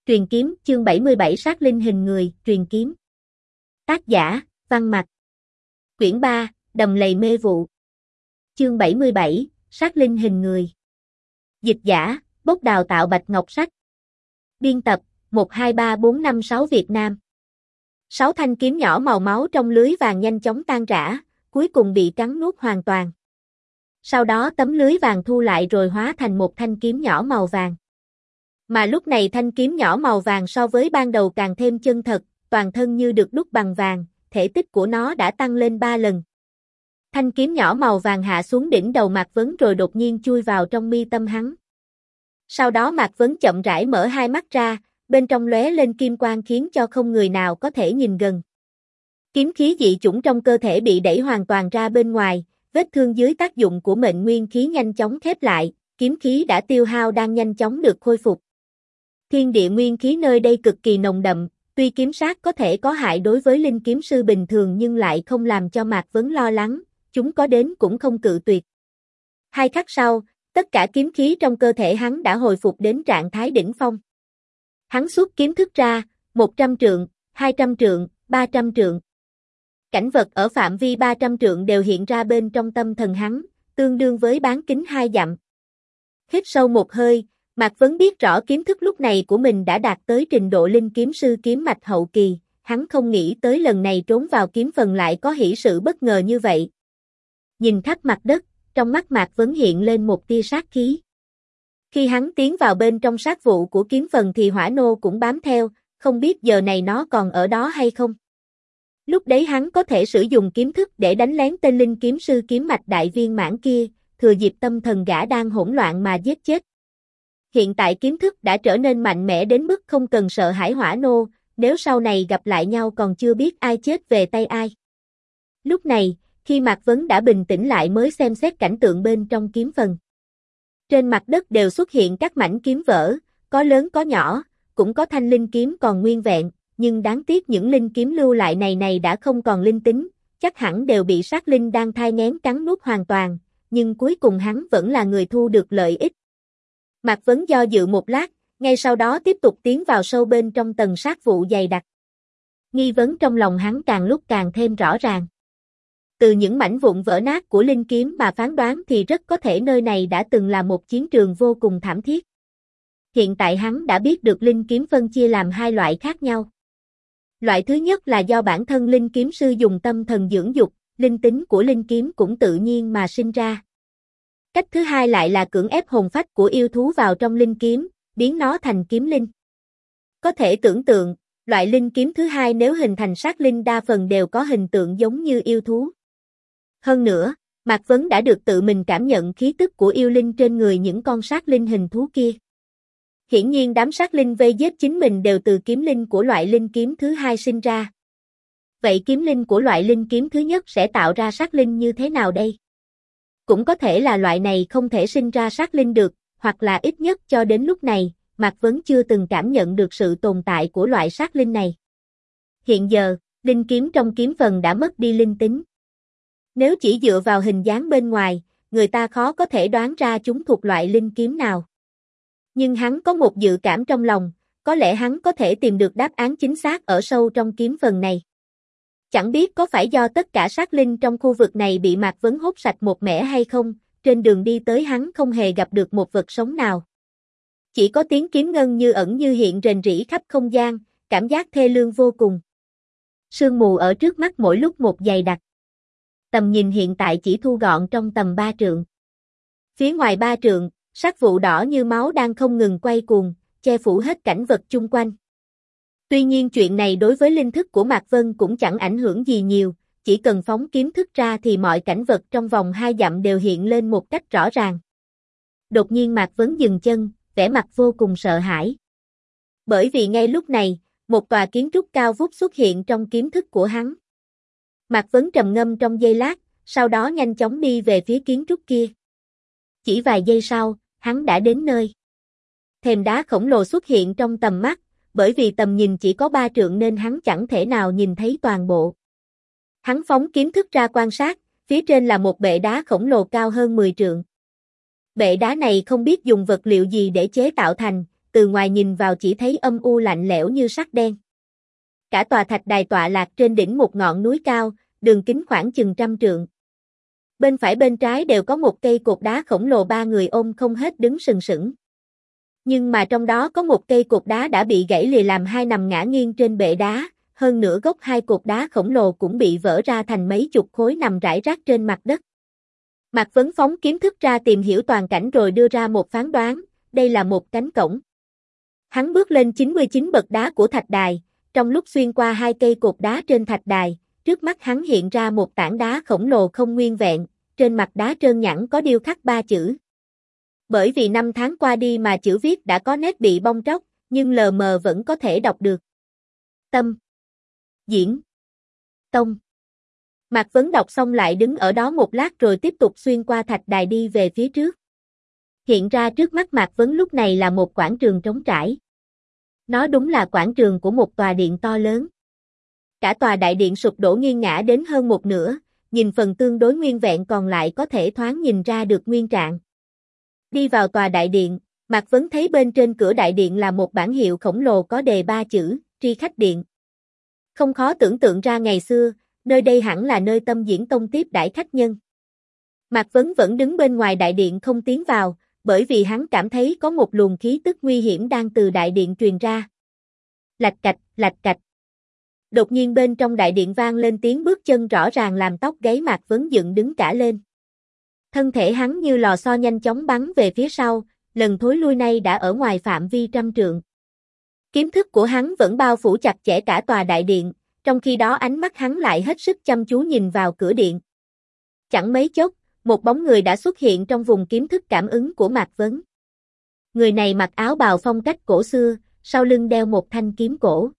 Truyền kiếm, chương 77 sát linh hình người, truyền kiếm. Tác giả, Văn Mạch. Quyển 3, Đầm lầy mê vụ. Chương 77, sát linh hình người. Dịch giả, Bốc đào tạo Bạch Ngọc Sách. Biên tập, 123456 Việt Nam. 6 thanh kiếm nhỏ màu máu trong lưới vàng nhanh chóng tan rã, cuối cùng bị cắn nuốt hoàn toàn. Sau đó tấm lưới vàng thu lại rồi hóa thành một thanh kiếm nhỏ màu vàng. Mà lúc này thanh kiếm nhỏ màu vàng so với ban đầu càng thêm chân thật, toàn thân như được đúc bằng vàng, thể tích của nó đã tăng lên 3 lần. Thanh kiếm nhỏ màu vàng hạ xuống đỉnh đầu Mạc Vấn rồi đột nhiên chui vào trong mi tâm hắn. Sau đó Mạc Vấn chậm rãi mở hai mắt ra, bên trong lóe lên kim quang khiến cho không người nào có thể nhìn gần. Kiếm khí dị chủng trong cơ thể bị đẩy hoàn toàn ra bên ngoài, vết thương dưới tác dụng của mệnh nguyên khí nhanh chóng khép lại, kiếm khí đã tiêu hao đang nhanh chóng được khôi phục. Thiên địa nguyên khí nơi đây cực kỳ nồng đậm, tuy kiếm sát có thể có hại đối với linh kiếm sư bình thường nhưng lại không làm cho Mạc Vấn lo lắng, chúng có đến cũng không cự tuyệt. 2 khắc sau, tất cả kiếm khí trong cơ thể hắn đã hồi phục đến trạng thái đỉnh phong. Hắn xuất kiếm thức ra, 100 trượng, 200 trượng, 300 trượng. Cảnh vật ở phạm vi 300 trượng đều hiện ra bên trong tâm thần hắn, tương đương với bán kính 2 dặm. Hít sâu một hơi, Mạc Vấn biết rõ kiếm thức lúc này của mình đã đạt tới trình độ linh kiếm sư kiếm mạch hậu kỳ, hắn không nghĩ tới lần này trốn vào kiếm phần lại có hỷ sự bất ngờ như vậy. Nhìn khắp mặt đất, trong mắt Mạc Vấn hiện lên một tia sát khí. Khi hắn tiến vào bên trong sát vụ của kiếm phần thì hỏa nô cũng bám theo, không biết giờ này nó còn ở đó hay không. Lúc đấy hắn có thể sử dụng kiếm thức để đánh lén tên linh kiếm sư kiếm mạch đại viên mãn kia, thừa dịp tâm thần gã đang hỗn loạn mà giết chết. Hiện tại kiếm thức đã trở nên mạnh mẽ đến mức không cần sợ hãi hỏa nô, nếu sau này gặp lại nhau còn chưa biết ai chết về tay ai. Lúc này, khi Mạc Vấn đã bình tĩnh lại mới xem xét cảnh tượng bên trong kiếm phần. Trên mặt đất đều xuất hiện các mảnh kiếm vỡ, có lớn có nhỏ, cũng có thanh linh kiếm còn nguyên vẹn, nhưng đáng tiếc những linh kiếm lưu lại này đã không còn linh tính, chắc hẳn đều bị sát linh đang thai nghén cắn nuốt hoàn toàn, nhưng cuối cùng hắn vẫn là người thu được lợi ích. Mạc Vấn do dự một lát, ngay sau đó tiếp tục tiến vào sâu bên trong tầng sát vụ dày đặc. Nghi vấn trong lòng hắn càng lúc càng thêm rõ ràng. Từ những mảnh vụn vỡ nát của linh kiếm mà phán đoán thì rất có thể nơi này đã từng là một chiến trường vô cùng thảm thiết. Hiện tại hắn đã biết được linh kiếm phân chia làm 2 loại khác nhau. Loại thứ nhất là do bản thân linh kiếm sư dùng tâm thần dưỡng dục, linh tính của linh kiếm cũng tự nhiên mà sinh ra. Cách thứ hai lại là cưỡng ép hồn phách của yêu thú vào trong linh kiếm, biến nó thành kiếm linh. Có thể tưởng tượng, loại linh kiếm thứ hai nếu hình thành sát linh đa phần đều có hình tượng giống như yêu thú. Hơn nữa, Mạc Vấn đã được tự mình cảm nhận khí tức của yêu linh trên người những con sát linh hình thú kia. Hiển nhiên đám sát linh vây giết chính mình đều từ kiếm linh của loại linh kiếm thứ hai sinh ra. Vậy kiếm linh của loại linh kiếm thứ nhất sẽ tạo ra sát linh như thế nào đây? Cũng có thể là loại này không thể sinh ra sát linh được, hoặc là ít nhất cho đến lúc này, Mạc Vấn chưa từng cảm nhận được sự tồn tại của loại sát linh này. Hiện giờ, linh kiếm trong kiếm phần đã mất đi linh tính. Nếu chỉ dựa vào hình dáng bên ngoài, người ta khó có thể đoán ra chúng thuộc loại linh kiếm nào. Nhưng hắn có một dự cảm trong lòng, có lẽ hắn có thể tìm được đáp án chính xác ở sâu trong kiếm phần này. Chẳng biết có phải do tất cả sát linh trong khu vực này bị Mạc Vấn hút sạch một mẻ hay không, trên đường đi tới hắn không hề gặp được một vật sống nào. Chỉ có tiếng kiếm ngân như ẩn như hiện rền rĩ khắp không gian, cảm giác thê lương vô cùng. Sương mù ở trước mắt mỗi lúc một dày đặc. Tầm nhìn hiện tại chỉ thu gọn trong tầm 3 trượng. Phía ngoài 3 trượng, sát vụ đỏ như máu đang không ngừng quay cuồng, che phủ hết cảnh vật chung quanh. Tuy nhiên chuyện này đối với linh thức của Mạc Vân cũng chẳng ảnh hưởng gì nhiều, chỉ cần phóng kiếm thức ra thì mọi cảnh vật trong vòng 2 dặm đều hiện lên một cách rõ ràng. Đột nhiên Mạc Vấn dừng chân, vẻ mặt vô cùng sợ hãi. Bởi vì ngay lúc này, một tòa kiến trúc cao vút xuất hiện trong kiếm thức của hắn. Mạc Vấn trầm ngâm trong giây lát, sau đó nhanh chóng đi về phía kiến trúc kia. Chỉ vài giây sau, hắn đã đến nơi. Thềm đá khổng lồ xuất hiện trong tầm mắt, bởi vì tầm nhìn chỉ có 3 trượng nên hắn chẳng thể nào nhìn thấy toàn bộ. Hắn phóng kiếm thức ra quan sát, phía trên là một bệ đá khổng lồ cao hơn 10 trượng. Bệ đá này không biết dùng vật liệu gì để chế tạo thành, từ ngoài nhìn vào chỉ thấy âm u lạnh lẽo như sắt đen. Cả tòa thạch đài tọa lạc trên đỉnh một ngọn núi cao, đường kính khoảng chừng 100 trượng. Bên phải bên trái đều có một cây cột đá khổng lồ ba người ôm không hết đứng sừng sững. Nhưng mà trong đó có một cây cột đá đã bị gãy lìa làm hai nằm ngã nghiêng trên bệ đá, hơn nữa gốc hai cột đá khổng lồ cũng bị vỡ ra thành mấy chục khối nằm rải rác trên mặt đất. Mạc Vấn phóng kiếm thức ra tìm hiểu toàn cảnh rồi đưa ra một phán đoán, đây là một cánh cổng. Hắn bước lên 99 bậc đá của thạch đài, trong lúc xuyên qua hai cây cột đá trên thạch đài, trước mắt hắn hiện ra một tảng đá khổng lồ không nguyên vẹn, trên mặt đá trơn nhẵn có điêu khắc 3 chữ. Bởi vì năm tháng qua đi mà chữ viết đã có nét bị bong tróc, nhưng lờ mờ vẫn có thể đọc được. Tâm, Diễn, Tông. Mạc Vấn đọc xong lại đứng ở đó một lát rồi tiếp tục xuyên qua thạch đài đi về phía trước. Hiện ra trước mắt Mạc Vấn lúc này là một quảng trường trống trải. Nó đúng là quảng trường của một tòa điện to lớn. Cả tòa đại điện sụp đổ nghiêng ngã đến hơn một nửa, nhìn phần tương đối nguyên vẹn còn lại có thể thoáng nhìn ra được nguyên trạng. Đi vào tòa đại điện, Mạc Vấn thấy bên trên cửa đại điện là một bảng hiệu khổng lồ có đề 3 chữ, Tri Khách Điện. Không khó tưởng tượng ra ngày xưa, nơi đây hẳn là nơi Tâm Diễn Tông tiếp đãi khách nhân. Mạc Vấn vẫn đứng bên ngoài đại điện không tiến vào, bởi vì hắn cảm thấy có một luồng khí tức nguy hiểm đang từ đại điện truyền ra. Lạch cạch, lạch cạch. Đột nhiên bên trong đại điện vang lên tiếng bước chân rõ ràng làm tóc gáy Mạc Vấn dựng đứng cả lên. Thân thể hắn như lò xo nhanh chóng bắn về phía sau, lần thối lui này đã ở ngoài phạm vi 100 trượng. Kiếm thức của hắn vẫn bao phủ chặt chẽ cả tòa đại điện, trong khi đó ánh mắt hắn lại hết sức chăm chú nhìn vào cửa điện. Chẳng mấy chốc, một bóng người đã xuất hiện trong vùng kiếm thức cảm ứng của Mạc Vấn. Người này mặc áo bào phong cách cổ xưa, sau lưng đeo một thanh kiếm cổ.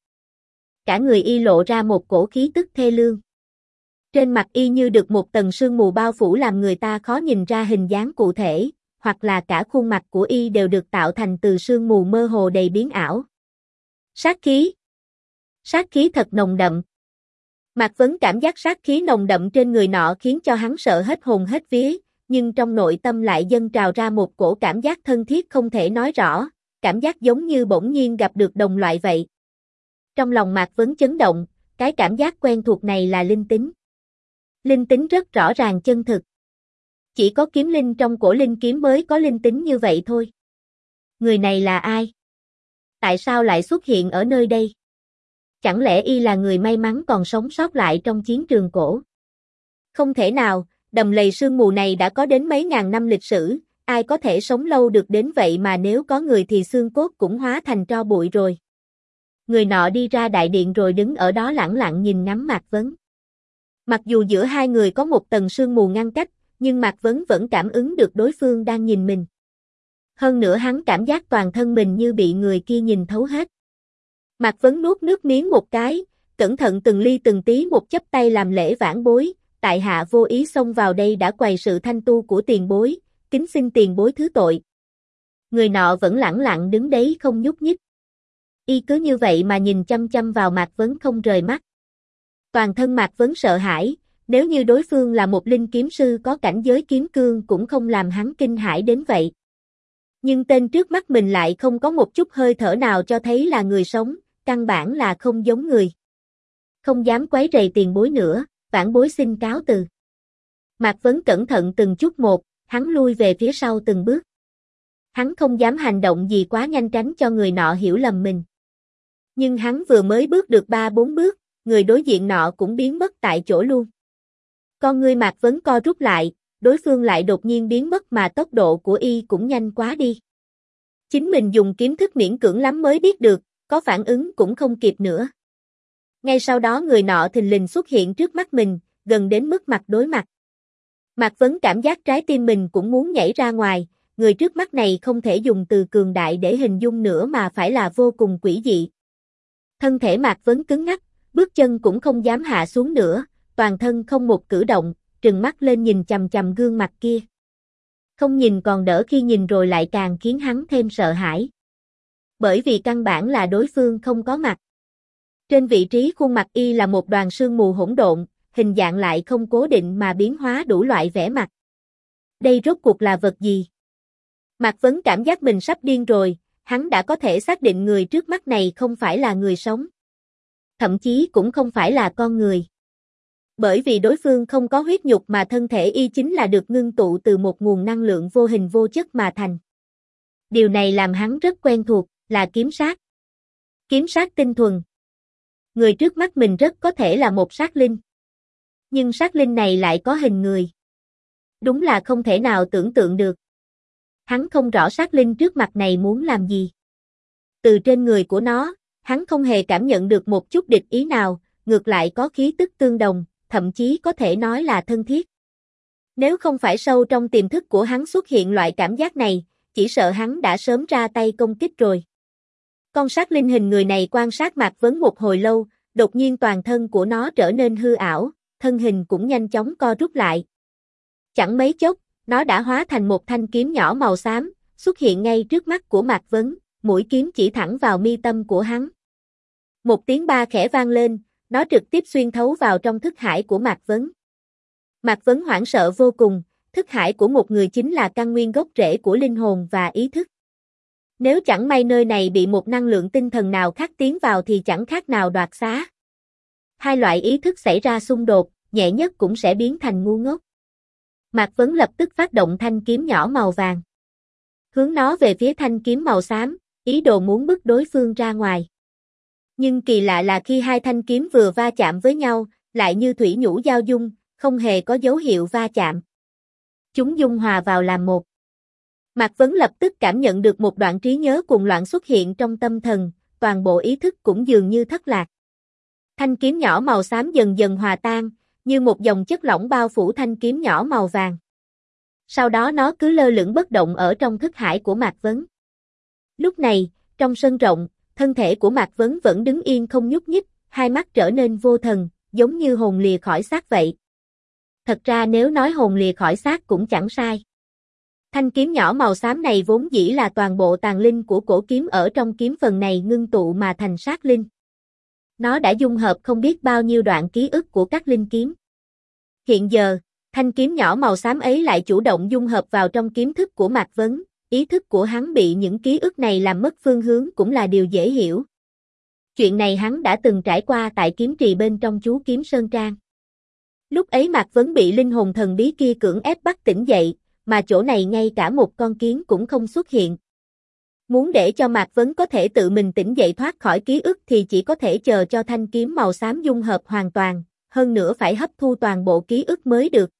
Cả người y lộ ra một cổ khí tức thê lương. Trên mặt y như được một tầng sương mù bao phủ làm người ta khó nhìn ra hình dáng cụ thể, hoặc là cả khuôn mặt của y đều được tạo thành từ sương mù mơ hồ đầy biến ảo. Sát khí. Sát khí thật nồng đậm. Mạc Vấn cảm giác sát khí nồng đậm trên người nọ khiến cho hắn sợ hết hồn hết vía, nhưng trong nội tâm lại dâng trào ra một cổ cảm giác thân thiết không thể nói rõ, cảm giác giống như bỗng nhiên gặp được đồng loại vậy. Trong lòng Mạc Vấn chấn động, cái cảm giác quen thuộc này là linh tính. Linh tính rất rõ ràng chân thực. Chỉ có kiếm linh trong cổ linh kiếm mới có linh tính như vậy thôi. Người này là ai? Tại sao lại xuất hiện ở nơi đây? Chẳng lẽ y là người may mắn còn sống sót lại trong chiến trường cổ? Không thể nào, đầm lầy sương mù này đã có đến mấy ngàn năm lịch sử, ai có thể sống lâu được đến vậy mà nếu có người thì xương cốt cũng hóa thành tro bụi rồi. Người nọ đi ra đại điện rồi đứng ở đó lẳng lặng nhìn ngắm Mạc Vấn. Mặc dù giữa hai người có một tầng sương mù ngăn cách, nhưng Mạc Vấn vẫn cảm ứng được đối phương đang nhìn mình. Hơn nữa hắn cảm giác toàn thân mình như bị người kia nhìn thấu hết. Mạc Vấn nuốt nước miếng một cái, cẩn thận từng ly từng tí một chắp tay làm lễ vãn bối, tại hạ vô ý xông vào đây đã quầy sự thanh tu của tiền bối, kính xin tiền bối thứ tội. Người nọ vẫn lẳng lặng đứng đấy không nhúc nhích. Y cứ như vậy mà nhìn chăm chăm vào Mạc Vấn không rời mắt. Toàn thân Mạc Vấn sợ hãi, nếu như đối phương là một linh kiếm sư có cảnh giới kiếm cương cũng không làm hắn kinh hãi đến vậy. Nhưng tên trước mắt mình lại không có một chút hơi thở nào cho thấy là người sống, căn bản là không giống người. Không dám quấy rầy tiền bối nữa, vãn bối xin cáo từ. Mạc Vấn cẩn thận từng chút một, hắn lui về phía sau từng bước. Hắn không dám hành động gì quá nhanh tránh cho người nọ hiểu lầm mình. Nhưng hắn vừa mới bước được 3-4 bước, người đối diện nọ cũng biến mất tại chỗ luôn. Con ngươi Mạc Vấn co rút lại, đối phương lại đột nhiên biến mất mà tốc độ của y cũng nhanh quá đi. Chính mình dùng kiếm thức miễn cưỡng lắm mới biết được, có phản ứng cũng không kịp nữa. Ngay sau đó người nọ thình lình xuất hiện trước mắt mình, gần đến mức mặt đối mặt. Mạc Vấn cảm giác trái tim mình cũng muốn nhảy ra ngoài, người trước mắt này không thể dùng từ cường đại để hình dung nữa mà phải là vô cùng quỷ dị. Thân thể Mạc Vấn cứng ngắc, bước chân cũng không dám hạ xuống nữa, toàn thân không một cử động, trừng mắt lên nhìn chằm chằm gương mặt kia. Không nhìn còn đỡ khi nhìn rồi lại càng khiến hắn thêm sợ hãi. Bởi vì căn bản là đối phương không có mặt. Trên vị trí khuôn mặt y là một đoàn sương mù hỗn độn, hình dạng lại không cố định mà biến hóa đủ loại vẻ mặt. Đây rốt cuộc là vật gì? Mạc Vấn cảm giác mình sắp điên rồi, hắn đã có thể xác định người trước mắt này không phải là người sống. Thậm chí cũng không phải là con người. Bởi vì đối phương không có huyết nhục mà thân thể y chính là được ngưng tụ từ một nguồn năng lượng vô hình vô chất mà thành. Điều này làm hắn rất quen thuộc, là kiếm sát. Kiếm sát tinh thuần. Người trước mắt mình rất có thể là một sát linh. Nhưng sát linh này lại có hình người. Đúng là không thể nào tưởng tượng được. Hắn không rõ sát linh trước mặt này muốn làm gì. Từ trên người của nó, hắn không hề cảm nhận được một chút địch ý nào, ngược lại có khí tức tương đồng, thậm chí có thể nói là thân thiết. Nếu không phải sâu trong tiềm thức của hắn xuất hiện loại cảm giác này, chỉ sợ hắn đã sớm ra tay công kích rồi. Con sát linh hình người này quan sát Mạc Vấn một hồi lâu, đột nhiên toàn thân của nó trở nên hư ảo, thân hình cũng nhanh chóng co rút lại. Chẳng mấy chốc, nó đã hóa thành một thanh kiếm nhỏ màu xám, xuất hiện ngay trước mắt của Mạc Vấn, mũi kiếm chỉ thẳng vào mi tâm của hắn. Một tiếng ba khẽ vang lên, nó trực tiếp xuyên thấu vào trong thức hải của Mạc Vấn. Mạc Vấn hoảng sợ vô cùng, thức hải của một người chính là căn nguyên gốc rễ của linh hồn và ý thức. Nếu chẳng may nơi này bị một năng lượng tinh thần nào khác tiến vào thì chẳng khác nào đoạt xá. Hai loại ý thức xảy ra xung đột, nhẹ nhất cũng sẽ biến thành ngu ngốc. Mạc Vấn lập tức phát động thanh kiếm nhỏ màu vàng. Hướng nó về phía thanh kiếm màu xám, ý đồ muốn bức đối phương ra ngoài. Nhưng kỳ lạ là khi hai thanh kiếm vừa va chạm với nhau, lại như thủy nhũ giao dung, không hề có dấu hiệu va chạm. Chúng dung hòa vào làm một. Mạc Vấn lập tức cảm nhận được một đoạn trí nhớ cuồng loạn xuất hiện trong tâm thần, toàn bộ ý thức cũng dường như thất lạc. Thanh kiếm nhỏ màu xám dần dần hòa tan, như một dòng chất lỏng bao phủ thanh kiếm nhỏ màu vàng. Sau đó nó cứ lơ lửng bất động ở trong thức hải của Mạc Vấn. Lúc này, trong sân rộng, thân thể của Mạc Vấn vẫn đứng yên không nhúc nhích, hai mắt trở nên vô thần, giống như hồn lìa khỏi xác vậy. Thật ra nếu nói hồn lìa khỏi xác cũng chẳng sai. Thanh kiếm nhỏ màu xám này vốn dĩ là toàn bộ tàn linh của cổ kiếm ở trong kiếm phần này ngưng tụ mà thành sát linh. Nó đã dung hợp không biết bao nhiêu đoạn ký ức của các linh kiếm. Hiện giờ, thanh kiếm nhỏ màu xám ấy lại chủ động dung hợp vào trong kiếm thức của Mạc Vấn, ý thức của hắn bị những ký ức này làm mất phương hướng cũng là điều dễ hiểu. Chuyện này hắn đã từng trải qua tại kiếm trì bên trong chú kiếm Sơn Trang. Lúc ấy Mạc Vấn bị linh hồn thần bí kia cưỡng ép bắt tỉnh dậy, mà chỗ này ngay cả một con kiến cũng không xuất hiện. Muốn để cho Mạc Vấn có thể tự mình tỉnh dậy thoát khỏi ký ức thì chỉ có thể chờ cho thanh kiếm màu xám dung hợp hoàn toàn, hơn nữa phải hấp thu toàn bộ ký ức mới được.